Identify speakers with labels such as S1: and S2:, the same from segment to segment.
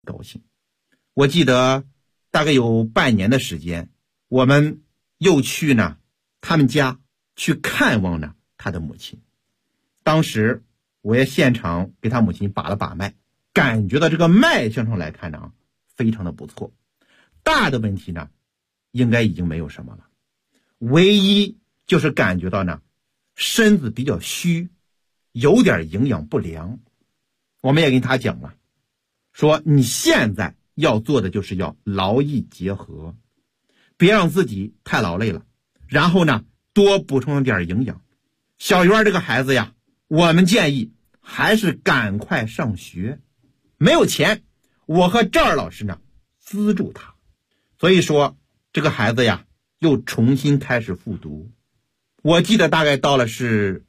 S1: 高兴。我记得大概有半年的时间，我们又去呢他们家去看望呢他的母亲。当时我也现场给他母亲把了把脉，感觉到这个脉象上来看呢非常的不错，大的问题呢应该已经没有什么了，唯一就是感觉到呢身子比较虚，有点营养不良。我们也跟他讲了，说你现在要做的就是要劳逸结合，别让自己太劳累了，然后呢多补充点营养。小渊这个孩子呀，我们建议还是赶快上学，没有钱，我和赵二老师呢资助他。所以说这个孩子呀又重新开始复读。我记得大概到了是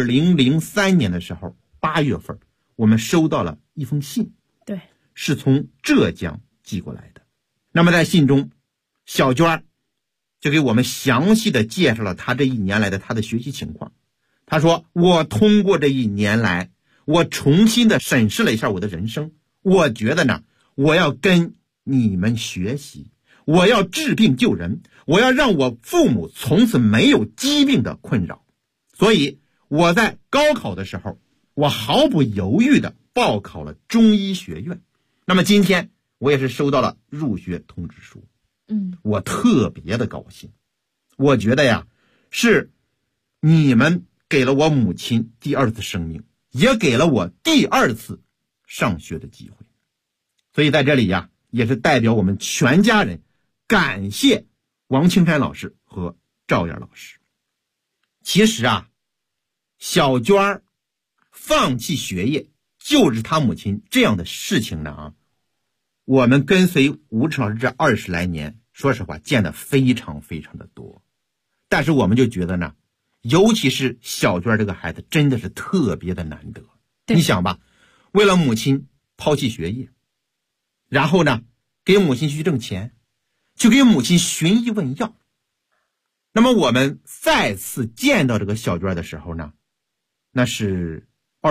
S1: 2003年的时候8月份，我们收到了一封信，
S2: 对，
S1: 是从浙江寄过来的。那么在信中，小娟就给我们详细的介绍了他这一年来的他的学习情况。他说，我通过这一年来，我重新的审视了一下我的人生，我觉得呢，我要跟你们学习，我要治病救人，我要让我父母从此没有疾病的困扰。所以我在高考的时候，我毫不犹豫的报考了中医学院。那么今天我也是收到了入学通知书，我特别的高兴。我觉得呀，是你们给了我母亲第二次生命，也给了我第二次上学的机会。所以在这里呀，也是代表我们全家人感谢王青山老师和赵燕老师。其实啊，小娟放弃学业救治他母亲这样的事情呢，我们跟随吴志老师这20来年，说实话见得非常非常的多。但是我们就觉得呢，尤其是小娟这个孩子真的是特别的难得。你想吧，为了母亲抛弃学业，然后呢给母亲去挣钱，去给母亲寻医问药。那么我们再次见到这个小娟的时候呢，那是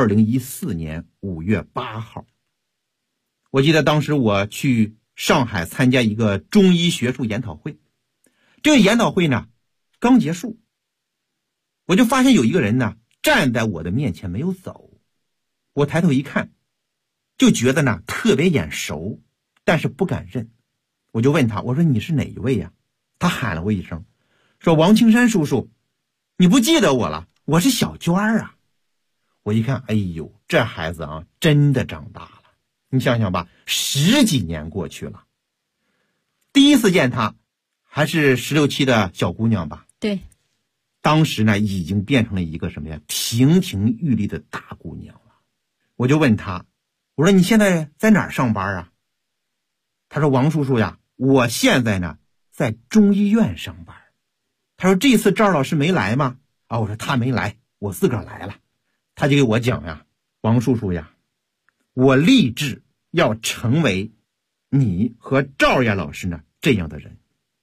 S1: 2014年5月8号。我记得当时我去上海参加一个中医学术研讨会，这个研讨会呢刚结束，我就发现有一个人呢站在我的面前没有走。我抬头一看，就觉得呢特别眼熟，但是不敢认。我就问他，我说你是哪一位呀？他喊了我一声，说王青山叔叔，你不记得我了？我是小娟啊。我一看，哎呦，这孩子啊真的长大了。你想想吧，10几年过去了。第一次见她还是16、17的小姑娘吧？
S2: 对。
S1: 当时呢已经变成了一个什么呀，亭亭玉立的大姑娘了。我就问她，我说你现在在哪儿上班啊？她说王叔叔呀，我现在呢在中医院上班。她说这次赵老师没来吗？啊，我说他没来，我自个儿来了。她就给我讲呀，王叔叔呀，我立志要成为你和赵燕老师呢这样的人。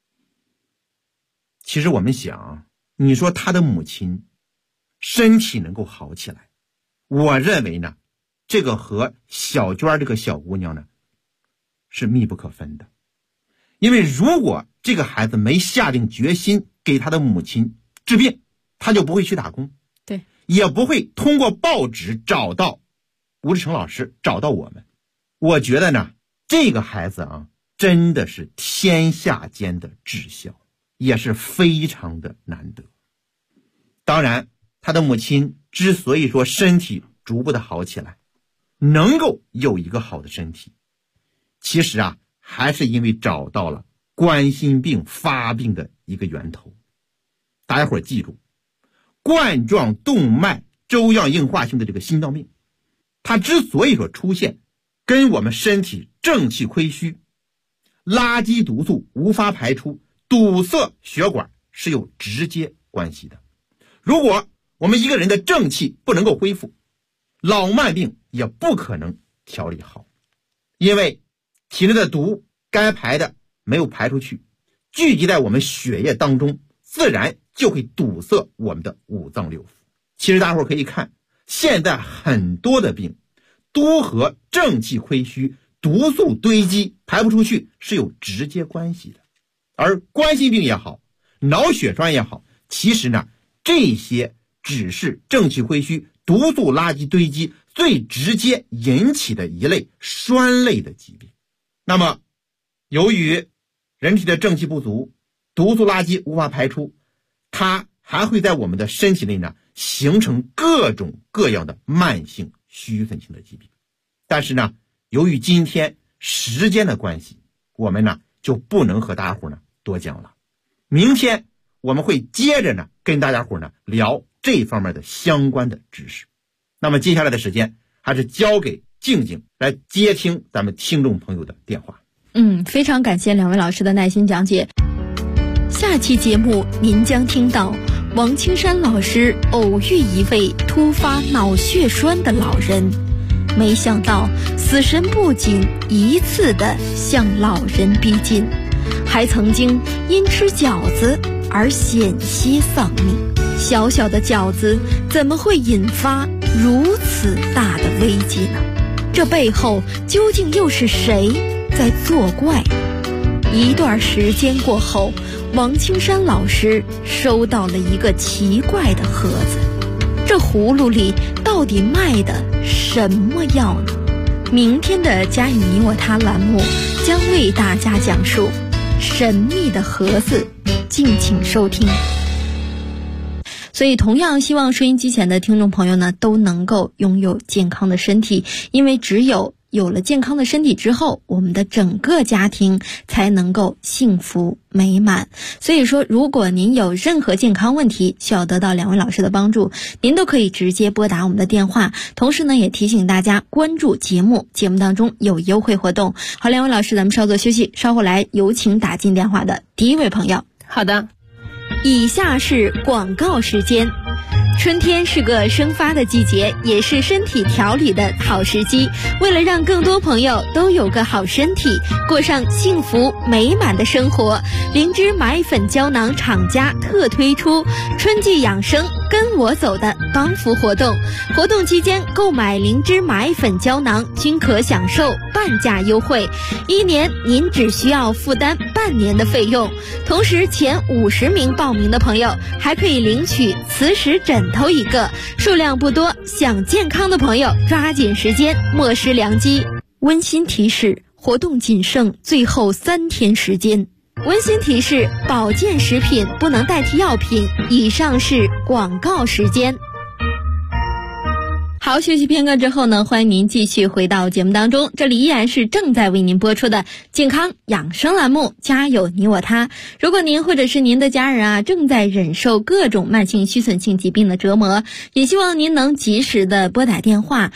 S1: 其实我们想，你说他的母亲身体能够好起来，我认为呢，这个和小娟这个小姑娘呢是密不可分的。因为如果这个孩子没下定决心给他的母亲治病，他就不会去打工，
S2: 对，
S1: 也不会通过报纸找到吴志成老师，找到我们。我觉得呢，这个孩子啊，真的是天下间的至孝，也是非常的难得。当然，他的母亲之所以说身体逐步的好起来，能够有一个好的身体，其实啊，还是因为找到了冠心病发病的一个源头。大家伙记住，冠状动脉粥样硬化性的这个心脏病，它之所以说出现，跟我们身体正气亏虚、垃圾毒素无法排出、堵塞血管是有直接关系的。如果我们一个人的正气不能够恢复，老慢病也不可能调理好，因为体内的毒该排的没有排出去，聚集在我们血液当中，自然就会堵塞我们的五脏六腑。其实大伙可以看，现在很多的病都和正气亏虚、 毒素堆积排不出去是有直接关系的。而冠心病也好，脑血栓也好，其实呢，这些只是正气亏虚、毒素垃圾堆积最直接引起的一类酸类的疾病。那么由于人体的正气不足，毒素垃圾无法排出，它还会在我们的身体内呢形成各种各样的慢性虚损性的疾病。但是呢，由于今天时间的关系，我们呢就不能和大家伙呢多讲了。明天我们会接着呢跟大家伙呢聊这方面的相关的知识。那么接下来的时间还是交给静静来接听咱们听众朋友的电话。
S2: 非常感谢两位老师的耐心讲解。下期节目您将听到王青山老师偶遇一位突发脑血栓的老人，没想到死神不仅一次的向老人逼近，还曾经因吃饺子而险些丧命。小小的饺子怎么会引发如此大的危机呢？这背后究竟又是谁在作怪？一段时间过后，王青山老师收到了一个奇怪的盒子，这葫芦里到底卖的什么药呢？明天的家与你我他栏目将为大家讲述神秘的盒子，敬请收听。所以同样希望收音机前的听众朋友呢都能够拥有健康的身体，因为只有了健康的身体之后，我们的整个家庭才能够幸福美满。所以说，如果您有任何健康问题需要得到两位老师的帮助，您都可以直接拨打我们的电话。同时呢，也提醒大家关注节目当中有优惠活动。好，两位老师，咱们稍作休息，稍后来有请打进电话的第一位朋友。
S3: 好的，
S2: 以下是广告时间。春天是个生发的季节，也是身体调理的好时机。为了让更多朋友都有个好身体，过上幸福美满的生活，灵芝买粉胶囊厂家特推出春季养生跟我走的帮扶活动。活动期间购买灵芝买粉胶囊均可享受半价优惠，1年您只需要负担半年的费用。同时前50名报名的朋友还可以领取磁石枕头一个，数量不多，想健康的朋友抓紧时间，莫失良机。温馨提示，活动仅剩最后3天时间。温馨提示，保健食品不能代替药品。以上是广告时间。好，休息片刻之后呢，欢迎您继续回到节目当中，这里依然是正在为您播出的健康养生栏目，家有你我他。如果您或者是您的家人正在忍受各种慢性虚损性疾病的折磨，也希望您能及时的拨打电话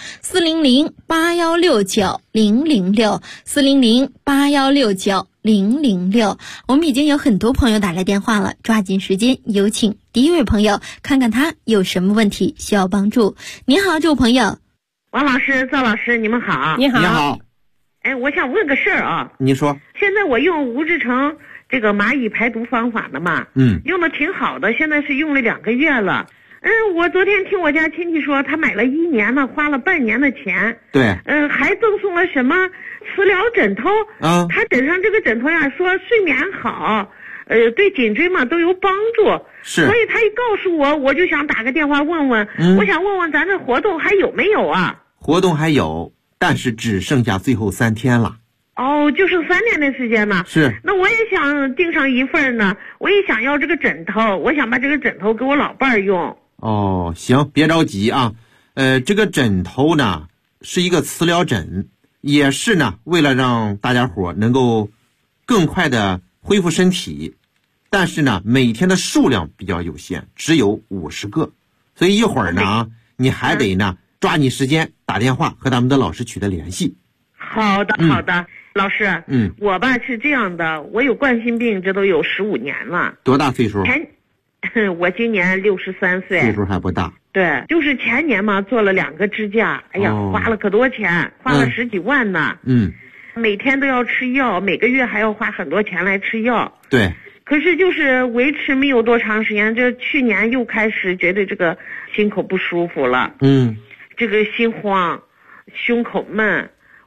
S2: 400-8169-006，400-8169-006。我们已经有很多朋友打来电话了，抓紧时间，有请第一位朋友，看看他有什么问题需要帮助。您好，这位朋友。
S4: 王老师、赵老师，你们好。
S3: 你好。
S1: 你好。
S4: 我想问个事儿啊。
S1: 你说。
S4: 现在我用吴志成这个蚂蚁排毒方法呢嘛，用的挺好的，现在是用了2个月了。我昨天听我家亲戚说，他买了1年了，花了半年的钱。
S1: 对。
S4: 还赠送了什么磁疗枕头。他枕上这个枕头呀，说睡眠好，对颈椎嘛都有帮助。
S1: 是。
S4: 所以他一告诉我，我就想打个电话问问。我想问问咱这活动还有没有啊？
S1: 活动还有，但是只剩下最后3天了。
S4: 就剩3天的时间了。
S1: 是。
S4: 那我也想订上一份呢，我也想要这个枕头，我想把这个枕头给我老伴儿用。
S1: 行，别着急啊。这个枕头呢是一个磁疗枕，也是呢为了让大家伙能够更快的恢复身体，但是呢每天的数量比较有限，只有50个，所以一会儿呢你还得呢抓紧时间打电话和咱们的老师取得联系。
S4: 好的，好的。老师，我吧是这样的，我有冠心病，这都有15年了。
S1: 多大岁数？
S4: 我今年63岁。
S1: 岁数还不大。
S4: 对，就是前年嘛做了2个支架，哎呀，花了可多钱，花了10几万呢。每天都要吃药，每个月还要花很多钱来吃药。
S1: 对。
S4: 可是就是维持没有多长时间，这去年又开始觉得这个心口不舒服了。这个心慌，胸口闷。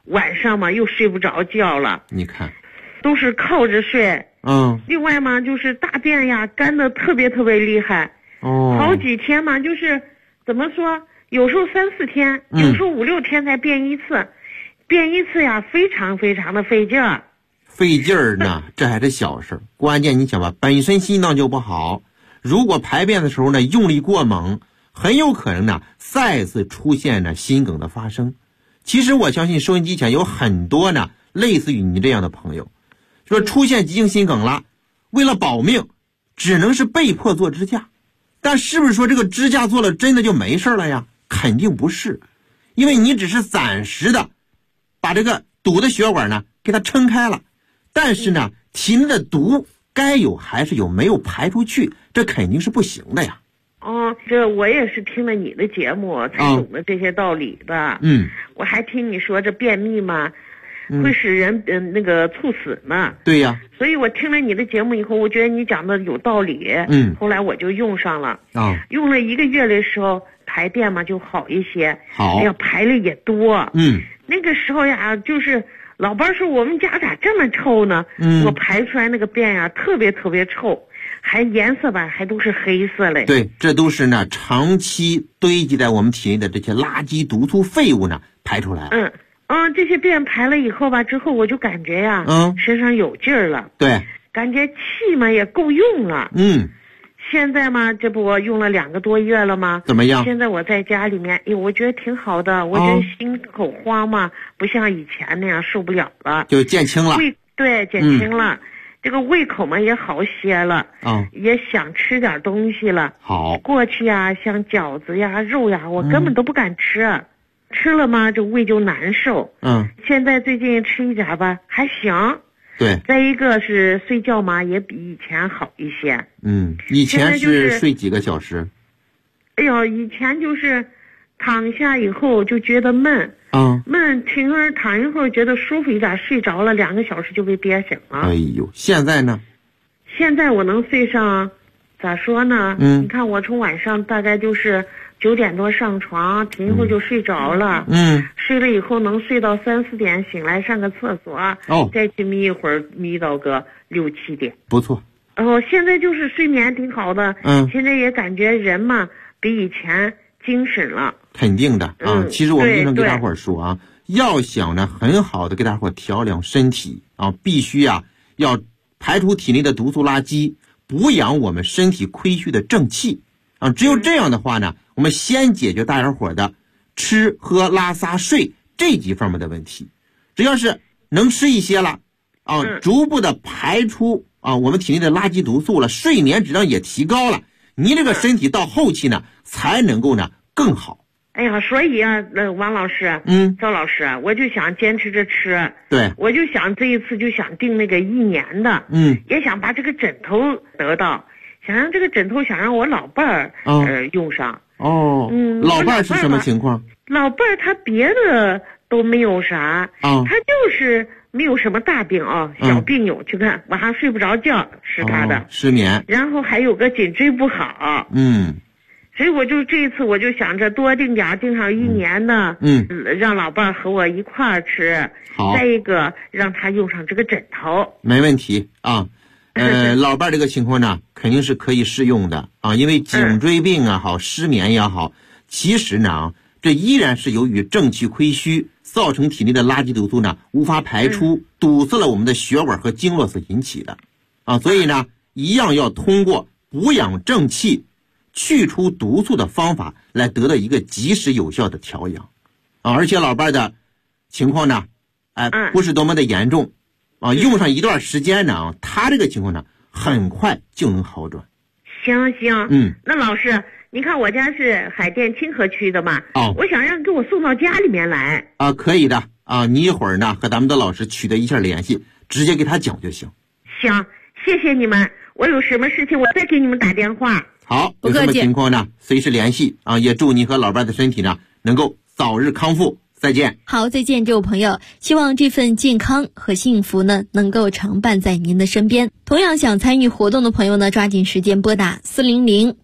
S4: 晚上嘛又睡不着觉了。
S1: 你看，
S4: 都是靠着睡。另外嘛，就是大便呀干得特别特别厉害。好几天嘛，就是怎么说，有时候3、4天，有时候5、6天才便一次，便一次呀，非常非常的费劲儿。
S1: 费劲儿呢，这还是小事，关键你想吧，本身心脏就不好，如果排便的时候呢用力过猛，很有可能呢再次出现呢心梗的发生。其实我相信收音机前有很多呢类似于你这样的朋友，说出现急性心梗了，为了保命只能是被迫做支架，但是不是说这个支架做了真的就没事了呀？肯定不是，因为你只是暂时的把这个堵的血管呢给它撑开了，但是呢体内的毒该有还是有，没有排出去，这肯定是不行的呀。
S4: 这我也是听了你的节目才懂得这些道理的。我还听你说这便秘嘛会使人那个猝死呢。
S1: 对呀，
S4: 所以我听了你的节目以后，我觉得你讲的有道理。后来我就用上了。用了1个月的时候，排便嘛就好一些。好，哎呀，排的也多。那个时候呀，就是老伴说我们家咋这么臭呢？我排出来那个便呀，特别特别臭。还颜色吧，还都是黑色嘞。
S1: 对，这都是呢长期堆积在我们体内的这些垃圾毒素废物呢排出来。
S4: 这些便排了以后吧，之后我就感觉呀，身上有劲儿了。
S1: 对，
S4: 感觉气嘛也够用了。现在嘛，这不我用了2个多月了吗？
S1: 怎么样？
S4: 现在我在家里面，我觉得挺好的。我觉得心口慌嘛，不像以前那样受不了了，
S1: 就减轻了。
S4: 对，减轻了。这个胃口嘛也好些了，也想吃点东西了。
S1: 好，
S4: 过去呀，像饺子呀、肉呀，我根本都不敢吃，吃了嘛这胃就难受。现在最近吃一点吧，还行。
S1: 对，
S4: 再一个是睡觉嘛，也比以前好一些。
S1: 以前是睡几个小时？
S4: 哎呦，以前就是躺下以后就觉得闷。闷，躺一会儿觉得舒服一点，睡着了2个小时就被憋醒了。
S1: 哎呦，现在呢？
S4: 现在我能睡上，咋说呢？你看我从晚上大概就是9点多上床，停一会儿就睡着了。睡了以后能睡到3、4点，醒来上个厕所，再去眯一会儿，眯到个6、7点。
S1: 不错。
S4: 现在就是睡眠挺好的。现在也感觉人嘛比以前精神了。
S1: 肯定的啊，其实我们经常给大伙儿说啊，要想呢很好的给大伙儿调养身体啊，必须要排除体内的毒素垃圾，补养我们身体亏虚的正气啊。只有这样的话呢，我们先解决大家伙的吃喝拉撒睡这几方面的问题。只要是能吃一些了啊，逐步的排出啊我们体内的垃圾毒素了，睡眠质量也提高了，你这个身体到后期呢才能够呢更好。
S4: 哎呀，所以啊，王老师，赵老师，我就想坚持着吃。
S1: 对，
S4: 我就想这一次就想订那个1年的，也想把这个枕头得到，想让这个枕头想让我老伴儿用上。
S1: 老伴儿是什么情况？
S4: 老伴儿他别的都没有啥，他就是没有什么大病小病有，就看晚上睡不着觉是他的
S1: 失眠，然
S4: 后还有个颈椎不好。所以我就这一次我就想着多订点，订上1年的，让老伴儿和我一块儿吃。
S1: 好，
S4: 再一个让他用上这个枕头。
S1: 没问题啊。老伴儿这个情况呢，肯定是可以适用的啊，因为颈椎病也好，失眠也好，其实呢，这依然是由于正气亏虚，造成体内的垃圾毒素呢无法排出，堵塞了我们的血管和经络所引起的啊。所以呢，一样要通过补养正气、去除毒素的方法来得到一个及时有效的调养啊。而且老伴的情况呢，不是多么的严重啊，用上一段时间呢，他这个情况呢很快就能好转。
S4: 行，那老师，你看我家是海淀清河区的嘛，我想让给我送到家里面来
S1: 啊，可以的啊，你一会儿呢和咱们的老师取得一下联系，直接给他讲就行。
S4: 行，谢谢你们，我有什么事情我再给你们打电话。
S1: 好，有什么情况呢随时联系啊，也祝你和老伴的身体呢能够早日康复。再见。
S2: 好，再见，这位朋友，希望这份健康和幸福呢能够常伴在您的身边。同样想参与活动的朋友呢，抓紧时间拨打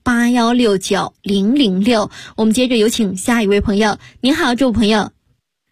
S2: 400-8169-006。我们接着有请下一位朋友。您好，这位朋友。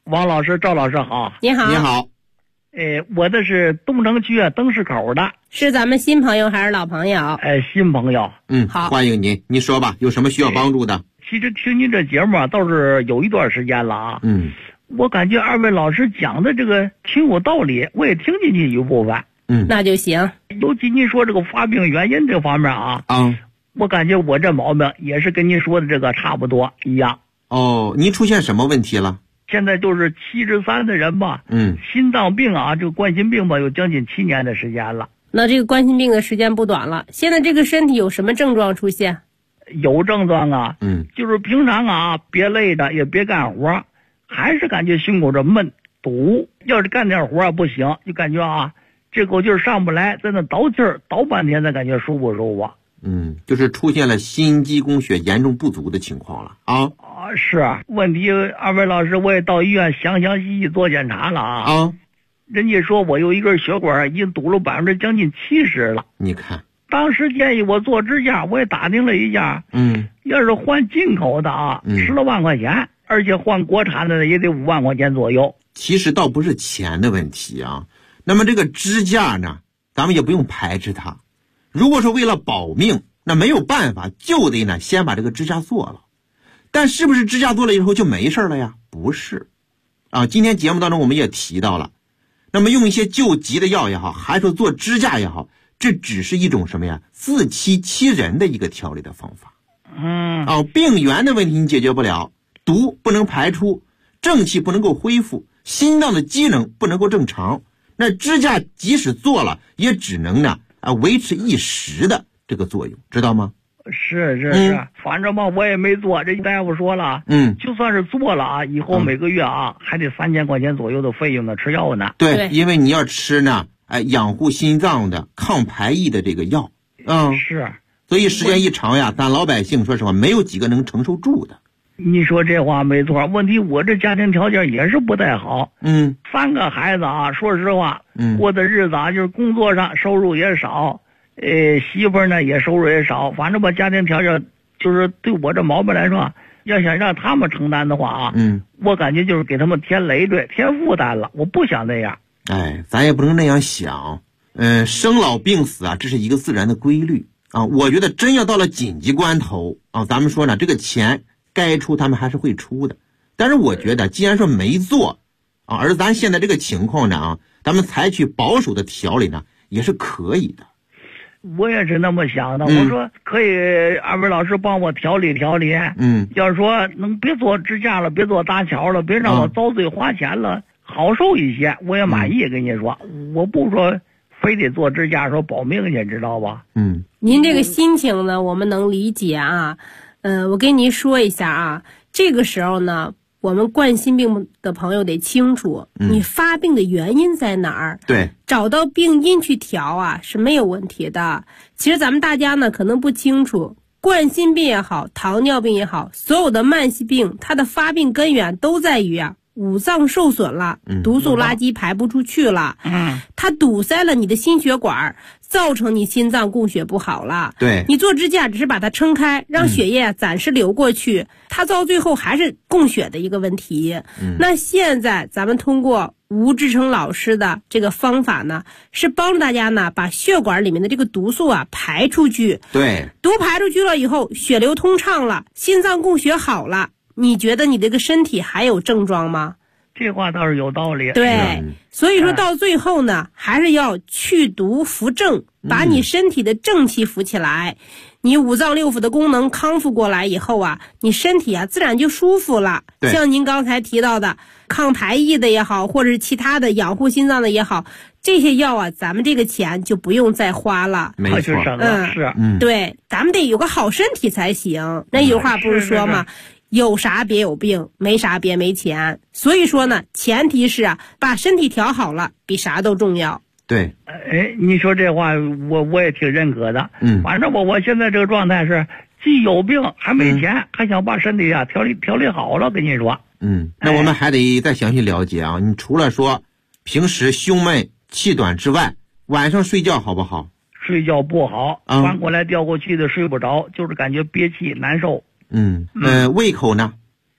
S3: 王老师、赵老师好。
S2: 你好。
S1: 你好。
S3: 我这是东城区灯市口的。
S2: 是咱们新朋友还是老朋友？
S3: 新朋友。
S2: 好，
S1: 欢迎您。您说吧，有什么需要帮助的？
S3: 其实听您这节目啊，倒是有一段时间了啊。我感觉二位老师讲的这个挺有道理，我也听进去一部分。
S2: 那就行。
S3: 尤其您说这个发病原因这方面啊，我感觉我这毛病也是跟您说的这个差不多一样。
S1: 哦，您出现什么问题了？
S3: 现在就是73的人吧，心脏病啊，这个冠心病吧，有将近7年的时间了。
S2: 那这个冠心病的时间不短了，现在这个身体有什么症状出现？
S3: 有症状啊，就是平常啊，别累的也别干活，还是感觉胸口这闷堵，要是干点活不行，就感觉啊，这口气上不来，在那倒气儿倒半天才感觉舒服。
S1: 就是出现了心肌供血严重不足的情况了啊。
S3: 是问题，二位老师，我也到医院详细做检查了啊。人家说我有一根血管已经堵了将近70%了。
S1: 你看，
S3: 当时建议我做支架，我也打听了一下，要是换进口的啊，10多万块钱，而且换国产的也得5万块钱左右。
S1: 其实倒不是钱的问题啊。那么这个支架呢，咱们也不用排斥它。如果说为了保命，那没有办法，就得呢先把这个支架做了。但是不是支架做了以后就没事了呀？不是啊。今天节目当中我们也提到了，那么用一些救急的药也好，还是做支架也好，这只是一种什么呀？自欺欺人的一个调理的方法。病源的问题你解决不了，毒不能排出，正气不能够恢复，心脏的机能不能够正常，那支架即使做了，也只能呢维持一时的这个作用，知道吗？
S3: 是，反正吧我也没做，这大夫说了，就算是做了啊，以后每个月啊还得3000块钱左右的费用呢，吃药呢。
S1: 对，因为你要吃呢养护心脏的抗排异的这个药。
S3: 是，
S1: 所以时间一长呀，咱老百姓说实话没有几个能承受住的。
S3: 你说这话没错，问题我这家庭条件也是不太好。3个孩子啊，说实话，过的日子啊，就是工作上收入也少，媳妇呢也收入也少，反正吧家庭条件就是对我这毛病来说，要想让他们承担的话啊，我感觉就是给他们添累赘、添负担了，我不想那样。
S1: 咱也不能那样想。生老病死啊，这是一个自然的规律啊。我觉得真要到了紧急关头啊，咱们说呢，这个钱该出他们还是会出的。但是我觉得既然说没做啊，而咱现在这个情况呢啊，咱们采取保守的调理呢也是可以的。
S3: 我也是那么想的，我说可以二位老师帮我调理调理。要是说能别做支架了，别做搭桥了，别让我遭罪花钱了，好受一些，我也满意。跟你说，我不说非得做支架说保命去，知道吧？
S2: 您这个心情呢我们能理解啊。我跟您说一下啊，这个时候呢我们冠心病的朋友得清楚，你发病的原因在哪儿？
S1: 对，
S2: 找到病因去调啊是没有问题的。其实咱们大家呢可能不清楚，冠心病也好，糖尿病也好，所有的慢性病它的发病根源都在于五脏受损了，毒素垃圾排不出去了，它堵塞了你的心血管，造成你心脏供血不好了。
S1: 对，
S2: 你做支架只是把它撑开，让血液暂时流过去，它到最后还是供血的一个问题。那现在咱们通过吴志成老师的这个方法呢，是帮助大家呢把血管里面的这个毒素排出去。
S1: 对，
S2: 毒排出去了以后，血流通畅了，心脏供血好了。你觉得你这个身体还有症状吗？
S3: 这话倒是有道理。
S2: 对，所以说到最后呢，还是要去毒扶正，把你身体的正气扶起来。你五脏六腑的功能康复过来以后你身体自然就舒服了。像您刚才提到的抗排异的也好，或者是其他的养护心脏的也好，这些药咱们这个钱就不用再花了。
S1: 没错，
S2: 对，咱们得有个好身体才行。那有话不是说吗？有啥别有病，没啥别没钱。所以说呢，前提是把身体调好了，比啥都重要。
S1: 对，
S3: 你说这话我也挺认可的。反正我现在这个状态是既有病还没钱，还想把身体调理好了。跟你说，
S1: 那我们还得再详细了解你除了说平时胸闷气短之外，晚上睡觉好不好？
S3: 睡觉不好，翻过来调过去的睡不着，就是感觉憋气难受。
S1: 胃口呢？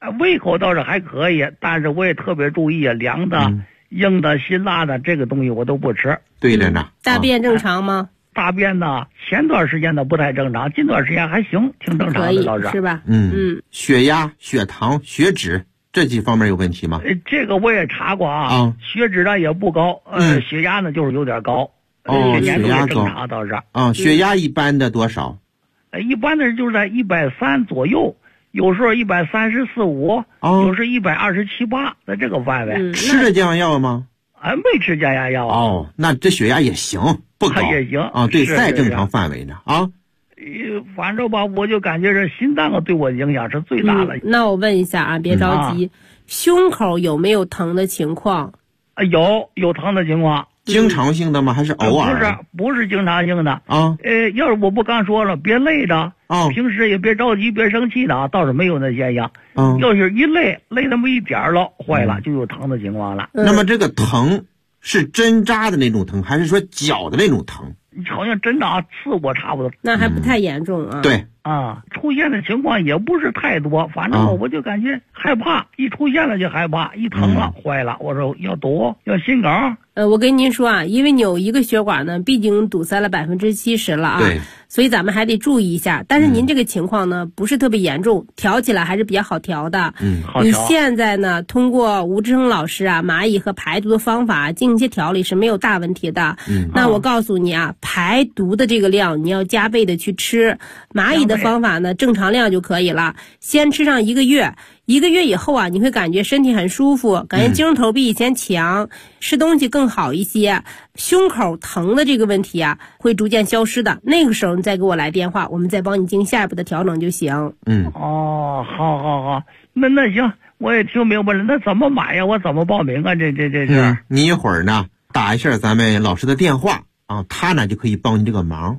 S3: 胃口倒是还可以，但是我也特别注意凉的、硬的、辛辣的这个东西我都不吃。
S1: 对着呢。
S5: 大便正常吗？
S3: 大便呢，前段时间呢不太正常，近段时间还行，挺正常的倒是。
S5: 是吧？
S1: 血压、血糖、血脂这几方面有问题吗？
S3: 这个我也查过啊，血脂呢也不高，血压呢就是有点高。血压正常倒是。
S1: 血压一般的多少？
S3: 一般的就是在130左右，有时候134、135，有时127、128，在这个范围。
S1: 吃着降压药吗？
S3: 没吃降压药。
S1: 那这血压也行，不高
S3: 也行
S1: 对，在正常范围呢
S3: 反正吧，我就感觉这心脏对我影响是最大的。
S5: 那我问一下啊，别着急，胸口有没有疼的情况？
S3: 有疼的情况。
S1: 经常性的吗？还是偶尔？
S3: 不是经常性的要是我不刚说了，别累着平时也别着急，别生气的倒是没有那现象。要是一累那么一点了，坏了，就有疼的情况了。
S1: 那么这个疼是针扎的那种疼，还是说绞的那种疼？
S3: 好像针扎刺我差不多。
S5: 那还不太严重啊。
S1: 对
S3: 出现的情况也不是太多，反正我就感觉害怕，一出现了就害怕，一疼了坏了，我说要堵，要心梗。
S5: 我跟您说啊，因为扭一个血管呢，毕竟堵塞了70%了
S1: 对，
S5: 所以咱们还得注意一下。但是您这个情况呢，不是特别严重，调起来还是比较好调的。你现在呢，通过吴志成老师蚂蚁和排毒的方法进行一些调理是没有大问题的。那我告诉你排毒的这个量你要加倍的去吃，蚂蚁的方法呢，正常量就可以了，先吃上1个月。1个月以后你会感觉身体很舒服，感觉精神头比以前强，吃东西更好一些，胸口疼的这个问题会逐渐消失的。那个时候你再给我来电话，我们再帮你进行下一步的调整就行。
S3: 好，那行，我也听明白了。那怎么买呀？我怎么报名啊？这
S1: 你一会儿呢打一下咱们老师的电话他呢就可以帮你这个忙。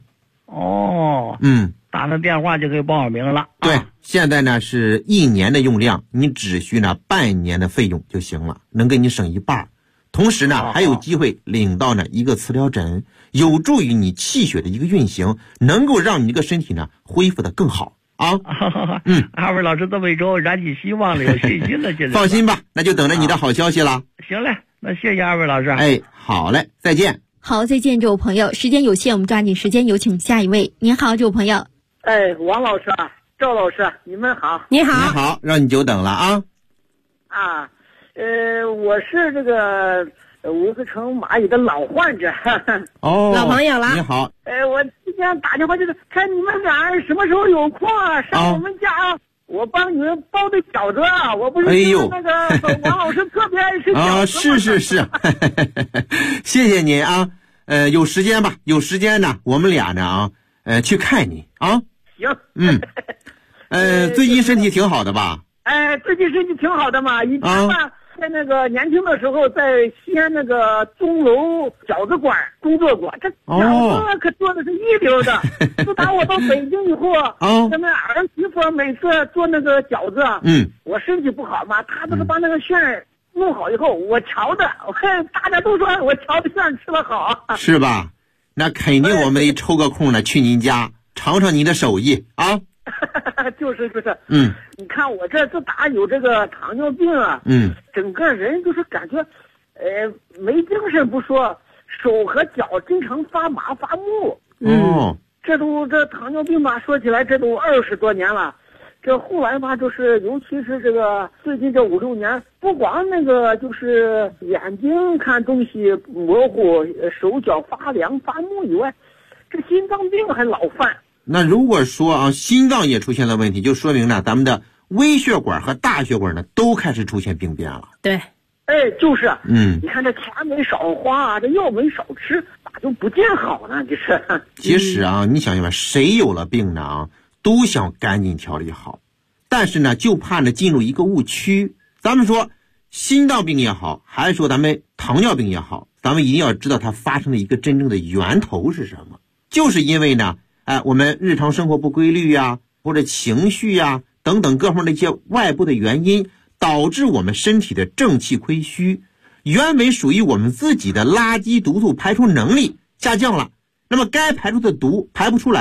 S3: 打了电话就可以报上名了。
S1: 对，现在呢是1年的用量，你只需呢半年的费用就行了，能给你省一半。同时呢还有机会领到呢一个磁疗枕，有助于你气血的一个运行，能够让你这个身体呢恢复的更好
S3: 二位老师这么一说，燃起希望了，有信心了。现在
S1: 放心吧，那就等着你的好消息了。
S3: 行嘞，那谢谢二位老师。
S1: 好嘞，再见。
S2: 好，再见，这位朋友。时间有限，我们抓紧时间，有请下一位。您好，这位朋友。
S6: 王老师赵老师，你们好。
S5: 你好。
S1: 你好，让你久等了
S6: 我是这个吴思成蚂蚁的老患者。
S5: 老朋友了。
S1: 你好。
S6: 我今天打电话就是看你们俩什么时候有空上我们家我帮你们包的饺子我不是那个王老师特别爱吃饺子
S1: 是谢谢您有时间吧，有时间呢我们俩呢去看你
S6: 行。
S1: 最近身体挺好的吧？
S6: 最近身体挺好的嘛。以前吧在那个年轻的时候在西安那个钟楼饺子馆工作过，这饺子可做的是一流的。自打我到北京以后咱们儿媳妇每次做那个饺子我身体不好嘛，她都是把那个馅弄好以后我瞧的，我看大家都说我瞧的馅吃得好。
S1: 是吧？那肯定我们得抽个空呢去您家尝尝您的手艺
S6: 就是你看我这自打有这个糖尿病整个人就是感觉没精神不说，手和脚经常发麻发木。这糖尿病吧，说起来这都20多年了。这后来吧，就是尤其是这个最近这5、6年，不光那个就是眼睛看东西模糊，手脚发凉发木以外，这心脏病还老犯。
S1: 那如果说心脏也出现了问题，就说明呢咱们的微血管和大血管呢都开始出现病变了。
S5: 对，
S6: 就是你看这钱没少花这药没少吃，咋就不见好呢？这是
S1: 其实你想想谁有了病呢都想赶紧调理好，但是呢就怕呢进入一个误区。咱们说心脏病也好，还是说咱们糖尿病也好，咱们一定要知道它发生的一个真正的源头是什么。就是因为呢我们日常生活不规律或者情绪等等各方面的一些外部的原因，导致我们身体的正气亏虚，原本属于我们自己的垃圾毒素排出能力下降了，那么该排出的毒排不出来了，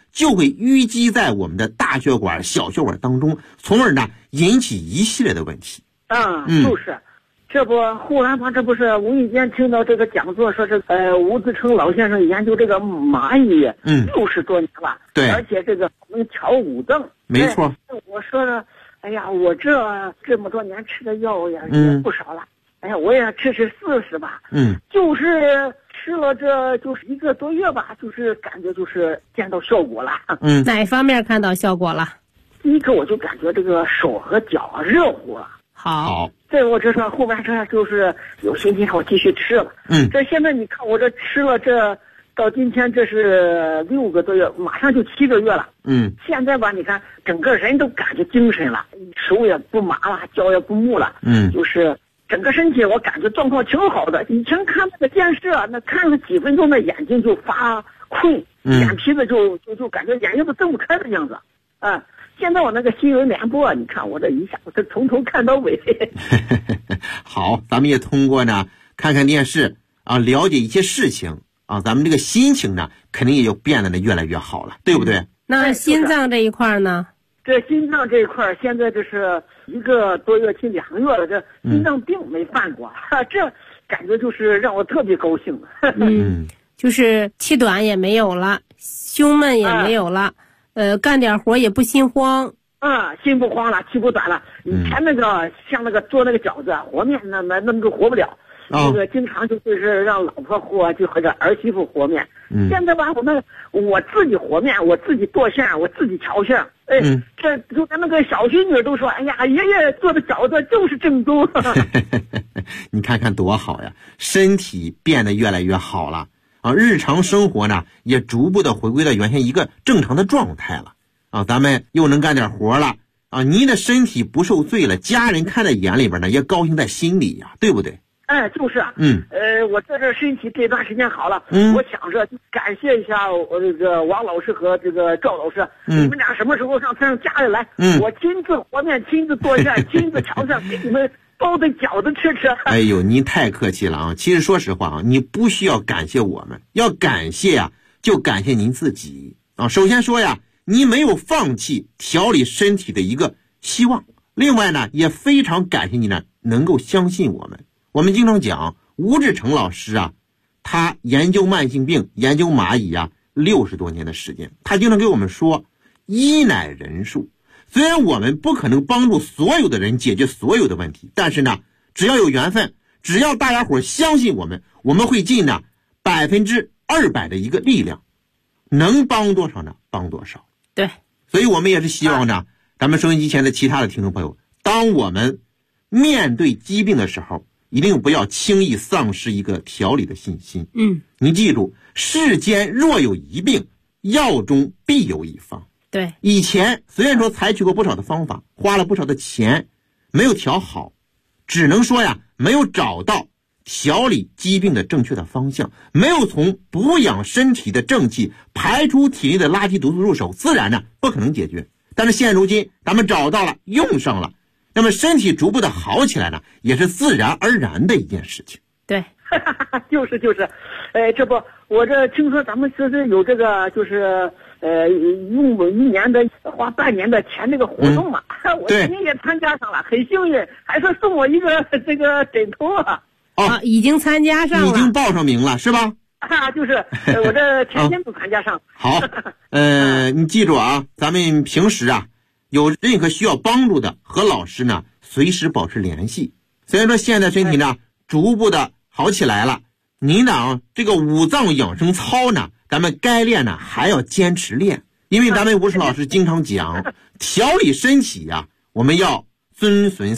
S1: 就会淤积在我们的大血管、小血管当中，从而呢引起一系列的问题。
S6: 就是，这不忽然这不是无意间听到这个讲座，说是吴志成老先生研究这个蚂蚁，60多年了，
S1: 对，
S6: 而且这个能调五脏，
S1: 没错。
S6: 我说呢，哎呀，我这么多年吃的药也不少了，哎呀，我也吃试试吧，就是吃了这就是1个多月吧，就是感觉就是见到效果了。
S5: 哪方面看到效果了？
S6: 第一个我就感觉这个手和脚热乎了。
S5: 好，
S6: 这我这说后边这就是有信心我继续吃了。这现在你看我这吃了这到今天这是6个多月，马上就7个月了。现在吧，你看整个人都感觉精神了，手也不麻了，脚也不木了。就是整个身体我感觉状况挺好的。以前看那个电视啊，那看了几分钟，那眼睛就发困，眼皮子就感觉眼睛都睁不开的样子。现在我那个新闻联播，你看我这一下子从头看到尾。
S1: 好，咱们也通过呢看看电视啊，了解一些事情啊，咱们这个心情呢肯定也就变得呢越来越好了，对不对？
S5: 那心脏这一块呢？
S6: 这心脏这一块现在这是1个多月近2个月了，这心脏病没犯过，这感觉就是让我特别高兴。
S5: 就是气短也没有了，胸闷也没有了。干点活也不心慌，
S6: 心不慌了，气不短了。以前那个像那个做那个饺子和面，那个和不了，那个经常就是让老婆和，就或者儿媳妇和面。现在吧，我自己和面，我自己剁馅，我自己调馅。这就跟那个小孙女都说，哎呀，爷爷做的饺子就是正宗。
S1: 你看看多好呀，身体变得越来越好了。日常生活呢也逐步的回归到原先一个正常的状态了咱们又能干点活了您的身体不受罪了，家人看在眼里边呢也高兴在心里呀，对不对？
S6: 就是我这身体这段时间好了，我想着感谢一下我这个王老师和这个赵老师，你们俩什么时候上家里来，我亲自和面，亲自剁馅，亲自调馅，给你们包的饺子吃。
S1: 哎呦，您太客气了其实说实话你不需要感谢我们，要感谢就感谢您自己首先说您没有放弃调理身体的一个希望，另外呢也非常感谢你呢能够相信我们。我们经常讲吴志成老师他研究慢性病，研究蚂蚁60多年的时间，他经常给我们说医乃人术。虽然我们不可能帮助所有的人解决所有的问题，但是呢只要有缘分，只要大家伙相信我们会尽200%的一个力量，能帮多少呢帮多少。
S5: 对，
S1: 所以我们也是希望咱们收音机前的其他的听众朋友，当我们面对疾病的时候，一定不要轻易丧失一个调理的信心。你记住，世间若有一病，药中必有一方。
S5: 对，
S1: 以前虽然说采取过不少的方法，花了不少的钱，没有调好，只能说没有找到调理疾病的正确的方向，没有从补养身体的正气，排出体内的垃圾毒素入手，自然呢不可能解决。但是现如今咱们找到了，用上了，那么身体逐步的好起来呢，也是自然而然的一件事情。
S5: 对，
S6: 就是这不我这听说咱们是有这个就是用1年的花半年的钱这个活动嘛，我今天也参加上了，很幸运，还说送我一个这个枕头
S5: 已经参加上了，
S1: 已经报上名了是吧？
S6: 就是我这前天都参加上。
S1: 好，你记住咱们平时有任何需要帮助的，和老师呢随时保持联系。虽然说现在身体呢逐步的好起来了，您呢这个5脏养生操呢，咱们该练呢还要坚持练，因为咱们吴石老师经常讲调理身体我们要遵循